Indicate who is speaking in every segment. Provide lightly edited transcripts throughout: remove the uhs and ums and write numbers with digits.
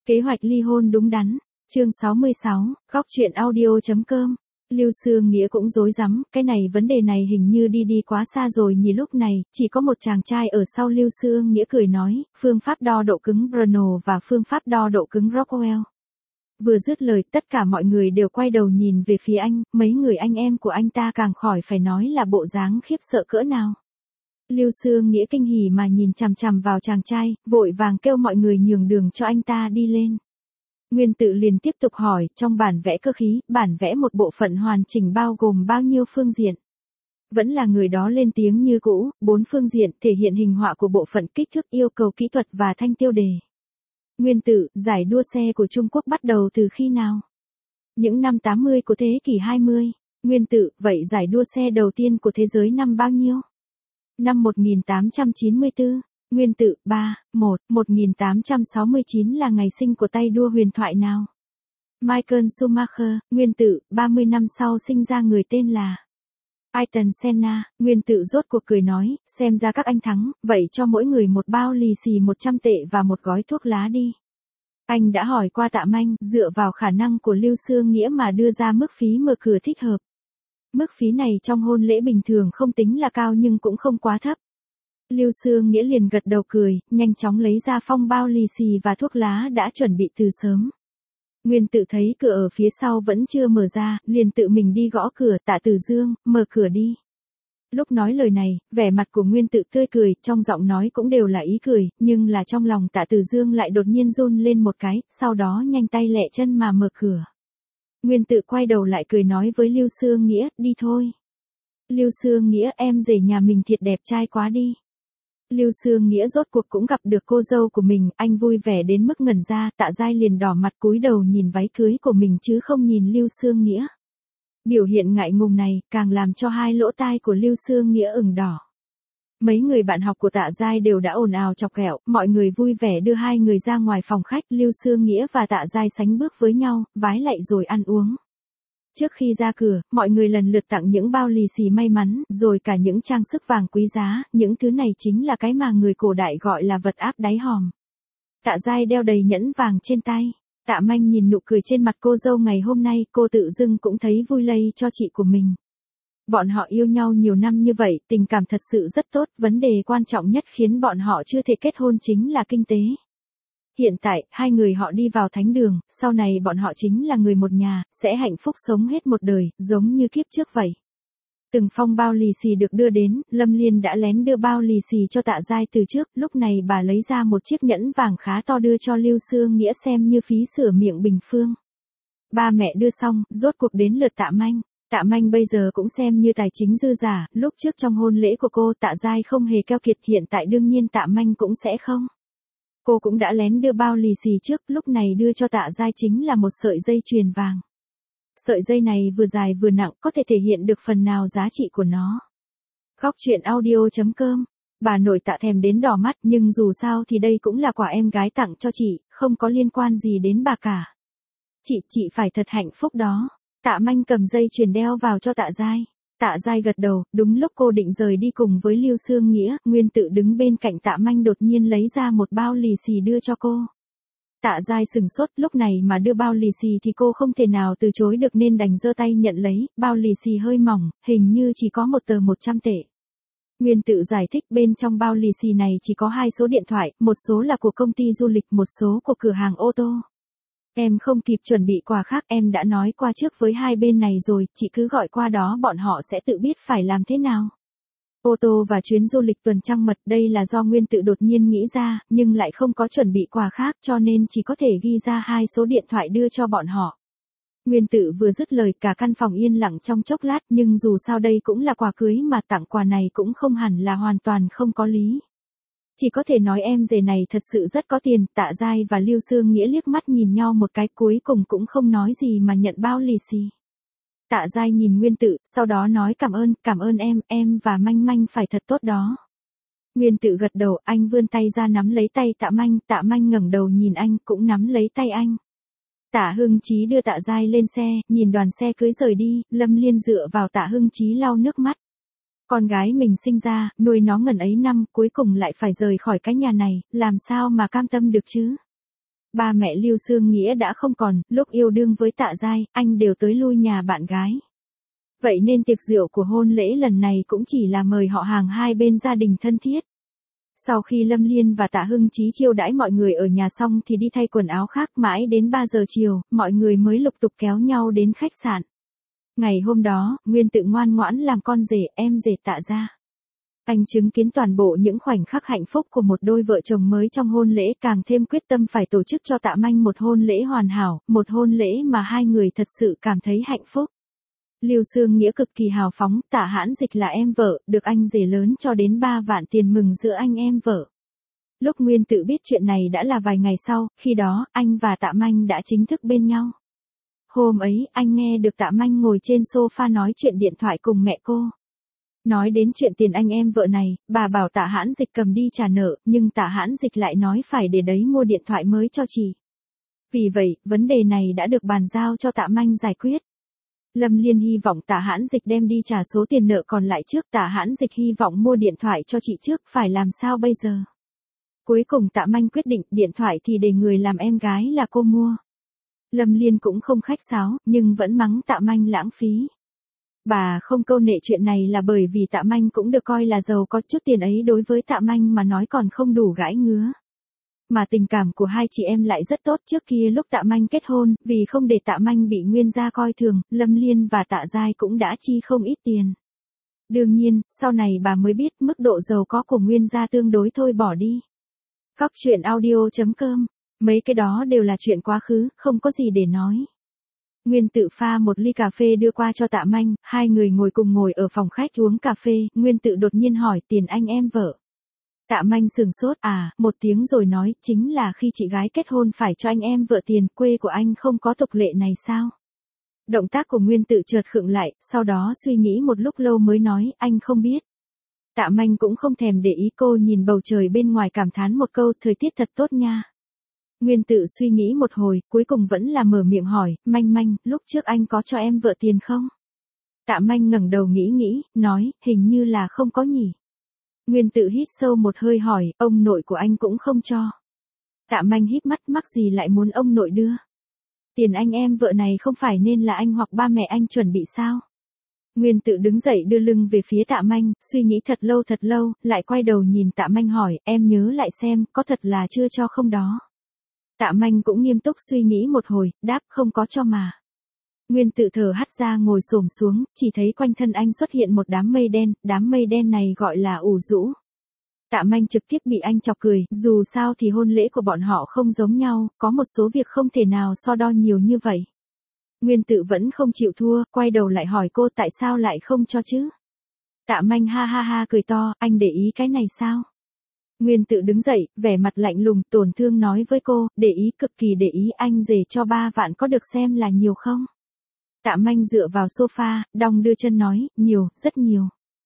Speaker 1: Kế hoạch ly hôn đúng đắn. Chương 66, góc truyện audio.com. Lưu Sương Nghĩa cũng rối rắm, cái này vấn đề này hình như đi quá xa rồi nhỉ. Lúc này, chỉ có một chàng trai ở sau Lưu Sương Nghĩa cười nói, phương pháp đo độ cứng Brno và phương pháp đo độ cứng Rockwell. Vừa dứt lời, tất cả mọi người đều quay đầu nhìn về phía anh, mấy người anh em của anh ta càng khỏi phải nói là bộ dáng khiếp sợ cỡ nào. Lưu Sương Nghĩa kinh hỉ mà nhìn chằm chằm vào chàng trai, vội vàng kêu mọi người nhường đường cho anh ta đi lên. Nguyên Tự liền tiếp tục hỏi, trong bản vẽ cơ khí, bản vẽ một bộ phận hoàn chỉnh bao gồm bao nhiêu phương diện? Vẫn là người đó lên tiếng như cũ, 4 phương diện, thể hiện hình họa của bộ phận, kích thước, yêu cầu kỹ thuật và thanh tiêu đề. Nguyên Tự, giải đua xe của Trung Quốc bắt đầu từ khi nào? Những năm 80 của thế kỷ 20. Nguyên Tự, vậy giải đua xe đầu tiên của thế giới năm bao nhiêu? Năm 1894. Nguyên Tự, 1869 là ngày sinh của tay đua huyền thoại nào? Michael Schumacher. Nguyên Tự, 30 năm sau sinh ra người tên là Ayrton Senna. Nguyên Tự rốt cuộc cười nói, xem ra các anh thắng, vậy cho mỗi người một bao lì xì 100 tệ và một gói thuốc lá đi. Anh đã hỏi qua Tạ Manh, dựa vào khả năng của Lưu Sương Nghĩa mà đưa ra mức phí mở cửa thích hợp. Mức phí này trong hôn lễ bình thường không tính là cao nhưng cũng không quá thấp. Lưu Sương Nghĩa liền gật đầu cười, nhanh chóng lấy ra phong bao lì xì và thuốc lá đã chuẩn bị từ sớm. Nguyên Tự thấy cửa ở phía sau vẫn chưa mở ra, liền tự mình đi gõ cửa. Tạ Tử Dương, mở cửa đi. Lúc nói lời này, vẻ mặt của Nguyên Tự tươi cười, trong giọng nói cũng đều là ý cười, nhưng là trong lòng Tạ Tử Dương lại đột nhiên run lên một cái, sau đó nhanh tay lẹ chân mà mở cửa. Nguyên Tự quay đầu lại cười nói với Lưu Sương Nghĩa, đi thôi. Lưu Sương Nghĩa, em rể nhà mình thiệt đẹp trai quá đi. Lưu Sương Nghĩa rốt cuộc cũng gặp được cô dâu của mình, anh vui vẻ đến mức ngẩn ra. Tạ Giai liền đỏ mặt cúi đầu nhìn váy cưới của mình chứ không nhìn Lưu Sương Nghĩa. Biểu hiện ngại ngùng này, càng làm cho hai lỗ tai của Lưu Sương Nghĩa ửng đỏ. Mấy người bạn học của Tạ Giai đều đã ồn ào chọc ghẹo, mọi người vui vẻ đưa hai người ra ngoài phòng khách. Lưu Sương Nghĩa và Tạ Giai sánh bước với nhau, vái lạy rồi ăn uống. Trước khi ra cửa, mọi người lần lượt tặng những bao lì xì may mắn, rồi cả những trang sức vàng quý giá, những thứ này chính là cái mà người cổ đại gọi là vật áp đáy hòm. Tạ Giai đeo đầy nhẫn vàng trên tay. Tạ Manh nhìn nụ cười trên mặt cô dâu ngày hôm nay, cô tự dưng cũng thấy vui lây cho chị của mình. Bọn họ yêu nhau nhiều năm như vậy, tình cảm thật sự rất tốt, vấn đề quan trọng nhất khiến bọn họ chưa thể kết hôn chính là kinh tế. Hiện tại, hai người họ đi vào thánh đường, sau này bọn họ chính là người một nhà, sẽ hạnh phúc sống hết một đời, giống như kiếp trước vậy. Từng phong bao lì xì được đưa đến, Lâm Liên đã lén đưa bao lì xì cho Tạ Giai từ trước, lúc này bà lấy ra một chiếc nhẫn vàng khá to đưa cho Lưu Sương Nghĩa xem như phí sửa miệng bình phương. Ba mẹ đưa xong, rốt cuộc đến lượt Tạ Manh. Tạ Manh bây giờ cũng xem như tài chính dư giả, lúc trước trong hôn lễ của cô Tạ Giai không hề keo kiệt, hiện tại đương nhiên Tạ Manh cũng sẽ không. Cô cũng đã lén đưa bao lì xì trước, lúc này đưa cho Tạ Giai chính là một sợi dây chuyền vàng. Sợi dây này vừa dài vừa nặng, có thể thể hiện được phần nào giá trị của nó. Góc truyện audio.com. Bà nội Tạ thèm đến đỏ mắt, nhưng dù sao thì đây cũng là quà em gái tặng cho chị, không có liên quan gì đến bà cả. Chị phải thật hạnh phúc đó. Tạ Manh cầm dây chuyền đeo vào cho Tạ Giai. Tạ Giai gật đầu, đúng lúc cô định rời đi cùng với Lưu Sương Nghĩa, Nguyên Tự đứng bên cạnh Tạ Manh đột nhiên lấy ra một bao lì xì đưa cho cô. Tạ Giai sừng sốt, lúc này mà đưa bao lì xì thì cô không thể nào từ chối được nên đành giơ tay nhận lấy, bao lì xì hơi mỏng, hình như chỉ có một tờ 100 tệ. Nguyên Tự giải thích bên trong bao lì xì này chỉ có 2 số điện thoại, một số là của công ty du lịch, một số của cửa hàng ô tô. Em không kịp chuẩn bị quà khác, em đã nói qua trước với hai bên này rồi, chị cứ gọi qua đó bọn họ sẽ tự biết phải làm thế nào. Ô tô và chuyến du lịch tuần trăng mật, đây là do Nguyên Tự đột nhiên nghĩ ra, nhưng lại không có chuẩn bị quà khác cho nên chỉ có thể ghi ra 2 số điện thoại đưa cho bọn họ. Nguyên Tự vừa dứt lời cả căn phòng yên lặng trong chốc lát, nhưng dù sao đây cũng là quà cưới mà tặng quà này cũng không hẳn là hoàn toàn không có lý. Chỉ có thể nói em rể này thật sự rất có tiền. Tạ Giai và Lưu Sương Nghĩa liếc mắt nhìn nhau một cái, cuối cùng cũng không nói gì mà nhận bao lì xì. Tạ Giai nhìn Nguyên Tự, sau đó nói cảm ơn em và Manh Manh phải thật tốt đó. Nguyên Tự gật đầu, anh vươn tay ra nắm lấy tay Tạ Manh ngẩng đầu nhìn anh, cũng nắm lấy tay anh. Tạ Hưng Chí đưa Tạ Giai lên xe, nhìn đoàn xe cưới rời đi, Lâm Liên dựa vào Tạ Hưng Chí lau nước mắt. Con gái mình sinh ra, nuôi nó ngần ấy năm, cuối cùng lại phải rời khỏi cái nhà này, làm sao mà cam tâm được chứ? Ba mẹ Lưu Xương Nghĩa đã không còn, lúc yêu đương với Tạ Giai, anh đều tới lui nhà bạn gái. Vậy nên tiệc rượu của hôn lễ lần này cũng chỉ là mời họ hàng hai bên gia đình thân thiết. Sau khi Lâm Liên và Tạ Hưng Chí chiêu đãi mọi người ở nhà xong thì đi thay quần áo khác, mãi đến 3 giờ chiều, mọi người mới lục tục kéo nhau đến khách sạn. Ngày hôm đó, Nguyên Tự ngoan ngoãn làm con rể, em rể Tạ gia. Anh chứng kiến toàn bộ những khoảnh khắc hạnh phúc của một đôi vợ chồng mới trong hôn lễ, càng thêm quyết tâm phải tổ chức cho Tạ Manh một hôn lễ hoàn hảo, một hôn lễ mà hai người thật sự cảm thấy hạnh phúc. Lưu Xương Nghĩa cực kỳ hào phóng, Tạ Hãn Dịch là em vợ, được anh rể lớn cho đến 3 vạn tiền mừng giữa anh em vợ. Lúc Nguyên Tự biết chuyện này đã là vài ngày sau, khi đó, anh và Tạ Manh đã chính thức bên nhau. Hôm ấy, anh nghe được Tạ Manh ngồi trên sofa nói chuyện điện thoại cùng mẹ cô. Nói đến chuyện tiền anh em vợ này, bà bảo Tạ Hãn Dịch cầm đi trả nợ, nhưng Tạ Hãn Dịch lại nói phải để đấy mua điện thoại mới cho chị. Vì vậy, vấn đề này đã được bàn giao cho Tạ Manh giải quyết. Lâm Liên hy vọng Tạ Hãn Dịch đem đi trả số tiền nợ còn lại trước, Tạ Hãn Dịch hy vọng mua điện thoại cho chị trước, phải làm sao bây giờ? Cuối cùng Tạ Manh quyết định điện thoại thì để người làm em gái là cô mua. Lâm Liên cũng không khách sáo, nhưng vẫn mắng Tạ Manh lãng phí. Bà không câu nệ chuyện này là bởi vì Tạ Manh cũng được coi là giàu có, chút tiền ấy đối với Tạ Manh mà nói còn không đủ gãi ngứa. Mà tình cảm của hai chị em lại rất tốt. Trước kia lúc Tạ Manh kết hôn, vì không để Tạ Manh bị Nguyên gia coi thường, Lâm Liên và Tạ Giai cũng đã chi không ít tiền. Đương nhiên, sau này bà mới biết mức độ giàu có của Nguyên gia tương đối thôi bỏ đi. Góc truyện audio.com. Mấy cái đó đều là chuyện quá khứ, không có gì để nói. Nguyên Tự pha một ly cà phê đưa qua cho Tạ Manh, hai người ngồi ở phòng khách uống cà phê, Nguyên Tự đột nhiên hỏi tiền anh em vợ. Tạ Manh sừng sốt, một tiếng rồi nói, chính là khi chị gái kết hôn phải cho anh em vợ tiền, quê của anh không có tục lệ này sao? Động tác của Nguyên Tự chợt khựng lại, sau đó suy nghĩ một lúc lâu mới nói, anh không biết. Tạ Manh cũng không thèm để ý, cô nhìn bầu trời bên ngoài cảm thán một câu, thời tiết thật tốt nha. Nguyên Tự suy nghĩ một hồi, cuối cùng vẫn là mở miệng hỏi, Manh, lúc trước anh có cho em vợ tiền không? Tạ Manh ngẩng đầu nghĩ, nói, hình như là không có nhỉ. Nguyên Tự hít sâu một hơi hỏi, ông nội của anh cũng không cho. Tạ Manh híp mắt, mắc gì lại muốn ông nội đưa. Tiền anh em vợ này không phải nên là anh hoặc ba mẹ anh chuẩn bị sao? Nguyên Tự đứng dậy đưa lưng về phía Tạ Manh, suy nghĩ thật lâu, lại quay đầu nhìn Tạ Manh hỏi, em nhớ lại xem, có thật là chưa cho không đó? Tạ Manh cũng nghiêm túc suy nghĩ một hồi, đáp không có cho mà. Nguyên Tự thở hắt ra ngồi xổm xuống, chỉ thấy quanh thân anh xuất hiện một đám mây đen này gọi là ủ rũ. Tạ Manh trực tiếp bị anh chọc cười, dù sao thì hôn lễ của bọn họ không giống nhau, có một số việc không thể nào so đo nhiều như vậy. Nguyên Tự vẫn không chịu thua, quay đầu lại hỏi cô tại sao lại không cho chứ? Tạ Manh ha cười to, anh để ý cái này sao? Nguyên Tự đứng dậy, vẻ mặt lạnh lùng, tổn thương nói với cô, để ý, cực kỳ để ý, anh rể cho 3 vạn có được xem là nhiều không? Tạ Manh dựa vào sofa, đong đưa chân nói, nhiều, rất nhiều.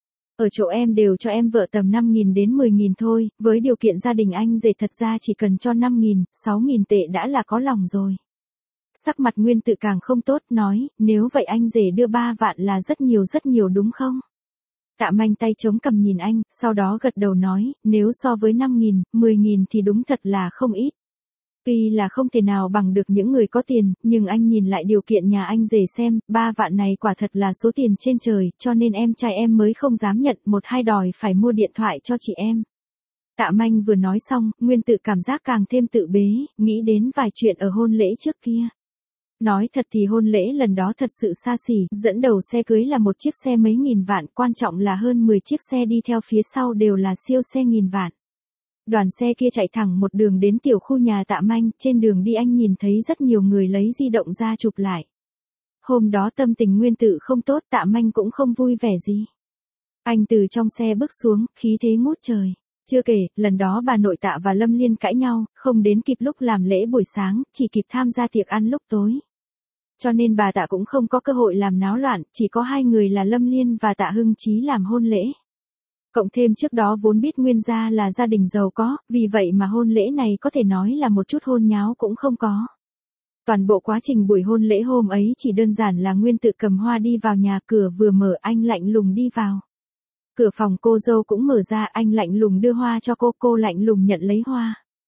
Speaker 1: Ở chỗ em đều cho em vợ tầm 5.000 đến 10.000 thôi, với điều kiện gia đình anh rể thật ra chỉ cần cho 5.000, 6.000 tệ đã là có lòng rồi. Sắc mặt Nguyên Tự càng không tốt, nói, nếu vậy anh rể đưa 3 vạn là rất nhiều đúng không? Tạ Manh tay chống cằm nhìn anh, sau đó gật đầu nói, nếu so với 5.000, 10.000 thì đúng thật là không ít. Tuy là không thể nào bằng được những người có tiền, nhưng anh nhìn lại điều kiện nhà anh rể xem, 3 vạn này quả thật là số tiền trên trời, cho nên em trai em mới không dám nhận, 1-2 đòi phải mua điện thoại cho chị em. Tạ Manh vừa nói xong, Nguyên Tự cảm giác càng thêm tự bế, nghĩ đến vài chuyện ở hôn lễ trước kia. Nói thật thì hôn lễ lần đó thật sự xa xỉ, dẫn đầu xe cưới là một chiếc xe mấy nghìn vạn, quan trọng là hơn 10 chiếc xe đi theo phía sau đều là siêu xe nghìn vạn. Đoàn xe kia chạy thẳng một đường đến tiểu khu nhà Tạ Manh, trên đường đi anh nhìn thấy rất nhiều người lấy di động ra chụp lại. Hôm đó tâm tình Nguyên Tự không tốt, Tạ Manh cũng không vui vẻ gì. Anh từ trong xe bước xuống, khí thế ngút trời. Chưa kể, lần đó bà nội Tạ và Lâm Liên cãi nhau, không đến kịp lúc làm lễ buổi sáng, chỉ kịp tham gia tiệc ăn lúc tối. Cho nên bà Tạ cũng không có cơ hội làm náo loạn, chỉ có hai người là Lâm Liên và Tạ Hưng Chí làm hôn lễ. Cộng thêm trước đó vốn biết Nguyên gia là gia đình giàu có, vì vậy mà hôn lễ này có thể nói là một chút hôn nháo cũng không có. Toàn bộ quá trình buổi hôn lễ hôm ấy chỉ đơn giản là Nguyên Tự cầm hoa đi vào nhà, cửa vừa mở anh lạnh lùng đi vào. Cửa phòng cô dâu cũng mở ra, anh lạnh lùng đưa hoa cho cô lạnh lùng nhận lấy hoa.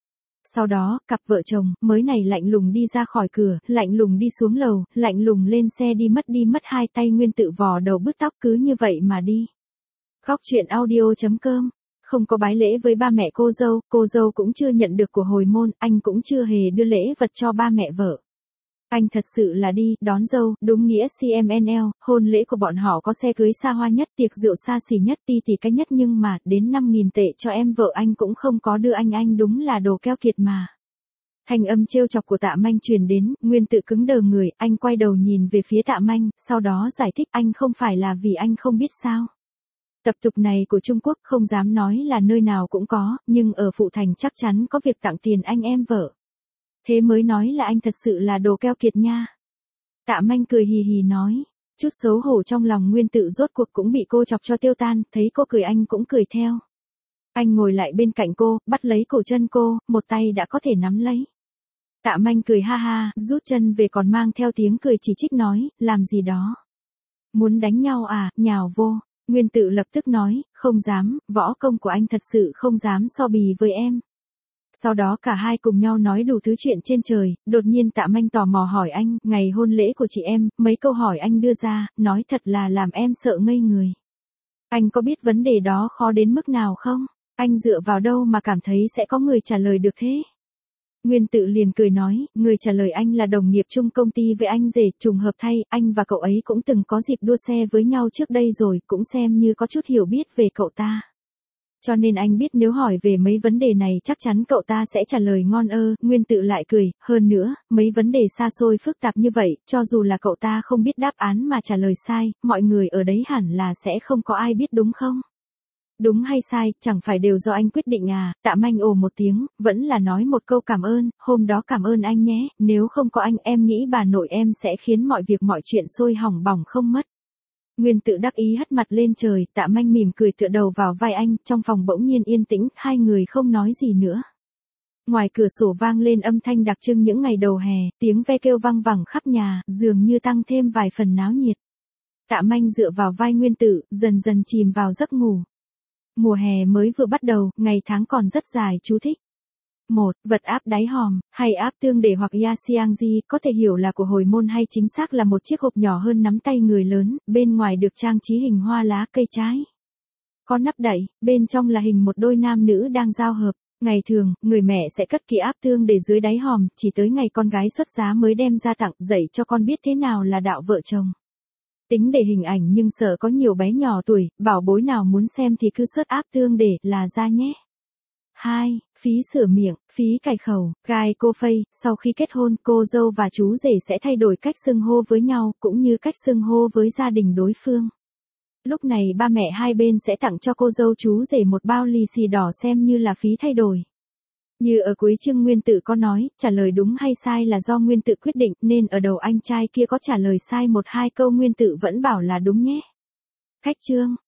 Speaker 1: Sau đó, cặp vợ chồng mới này lạnh lùng đi ra khỏi cửa, lạnh lùng đi xuống lầu, lạnh lùng lên xe đi mất hai tay Nguyên Tự vò đầu bứt tóc cứ như vậy mà đi. Khóc chuyện audio.com. Không có bái lễ với ba mẹ cô dâu cũng chưa nhận được của hồi môn, anh cũng chưa hề đưa lễ vật cho ba mẹ vợ. Anh thật sự là đi, đón dâu, đúng nghĩa CMNL, hôn lễ của bọn họ có xe cưới xa hoa nhất, tiệc rượu xa xỉ nhất, ti tì cái nhất nhưng mà, đến 5.000 tệ cho em vợ anh cũng không có đưa anh đúng là đồ keo kiệt mà. Thanh âm trêu chọc của Tạ Manh truyền đến, Nguyên Tự cứng đờ người, anh quay đầu nhìn về phía Tạ Manh, sau đó giải thích anh không phải là vì anh không biết sao. Tập tục này của Trung Quốc không dám nói là nơi nào cũng có, nhưng ở Phụ Thành chắc chắn có việc tặng tiền anh em vợ. Thế mới nói là anh thật sự là đồ keo kiệt nha. Tạ Manh cười hì hì nói, chút xấu hổ trong lòng Nguyên Tự rốt cuộc cũng bị cô chọc cho tiêu tan, thấy cô cười anh cũng cười theo. Anh ngồi lại bên cạnh cô, bắt lấy cổ chân cô, một tay đã có thể nắm lấy. Tạ Manh cười ha ha, rút chân về còn mang theo tiếng cười chỉ trích nói, làm gì đó. Muốn đánh nhau à, nhào vô. Nguyên Tự lập tức nói, không dám, võ công của anh thật sự không dám so bì với em. Sau đó cả hai cùng nhau nói đủ thứ chuyện trên trời, đột nhiên Tạ Manh tò mò hỏi anh, ngày hôn lễ của chị em, mấy câu hỏi anh đưa ra, nói thật là làm em sợ ngây người. Anh có biết vấn đề đó khó đến mức nào không? Anh dựa vào đâu mà cảm thấy sẽ có người trả lời được thế? Nguyên Tự liền cười nói, người trả lời anh là đồng nghiệp chung công ty với anh rể, trùng hợp thay, anh và cậu ấy cũng từng có dịp đua xe với nhau trước đây rồi, cũng xem như có chút hiểu biết về cậu ta. Cho nên anh biết nếu hỏi về mấy vấn đề này chắc chắn cậu ta sẽ trả lời ngon ơ, Nguyên Tự lại cười, hơn nữa, mấy vấn đề xa xôi phức tạp như vậy, cho dù là cậu ta không biết đáp án mà trả lời sai, mọi người ở đấy hẳn là sẽ không có ai biết đúng không? Đúng hay sai, chẳng phải đều do anh quyết định à, Tạ Manh ồ một tiếng, vẫn là nói một câu cảm ơn, hôm đó cảm ơn anh nhé, nếu không có anh em nghĩ bà nội em sẽ khiến mọi việc mọi chuyện sôi hỏng bỏng không mất. Nguyên Tự đắc ý hất mặt lên trời, Tạ Manh mỉm cười tựa đầu vào vai anh, trong phòng bỗng nhiên yên tĩnh, hai người không nói gì nữa. Ngoài cửa sổ vang lên âm thanh đặc trưng những ngày đầu hè, tiếng ve kêu vang vẳng khắp nhà, dường như tăng thêm vài phần náo nhiệt. Tạ Manh dựa vào vai Nguyên Tự, dần dần chìm vào giấc ngủ. Mùa hè mới vừa bắt đầu, ngày tháng còn rất dài, chú thích. 1. Vật áp đáy hòm, hay áp tương để hoặc yasiangji, có thể hiểu là của hồi môn hay chính xác là một chiếc hộp nhỏ hơn nắm tay người lớn, bên ngoài được trang trí hình hoa lá cây trái. Có nắp đậy, bên trong là hình một đôi nam nữ đang giao hợp. Ngày thường, người mẹ sẽ cất kỹ áp tương để dưới đáy hòm, chỉ tới ngày con gái xuất giá mới đem ra tặng, dạy cho con biết thế nào là đạo vợ chồng. Tính để hình ảnh nhưng sợ có nhiều bé nhỏ tuổi, bảo bối nào muốn xem thì cứ search áp tương để là ra nhé. 2. Phí sửa miệng, phí cài khẩu, gai cô phây, sau khi kết hôn, cô dâu và chú rể sẽ thay đổi cách xưng hô với nhau, cũng như cách xưng hô với gia đình đối phương. Lúc này ba mẹ hai bên sẽ tặng cho cô dâu chú rể một bao lì xì đỏ xem như là phí thay đổi. Như ở cuối chương Nguyên Tự có nói, trả lời đúng hay sai là do Nguyên Tự quyết định, nên ở đầu anh trai kia có trả lời sai một hai câu Nguyên Tự vẫn bảo là đúng nhé. Khách chương.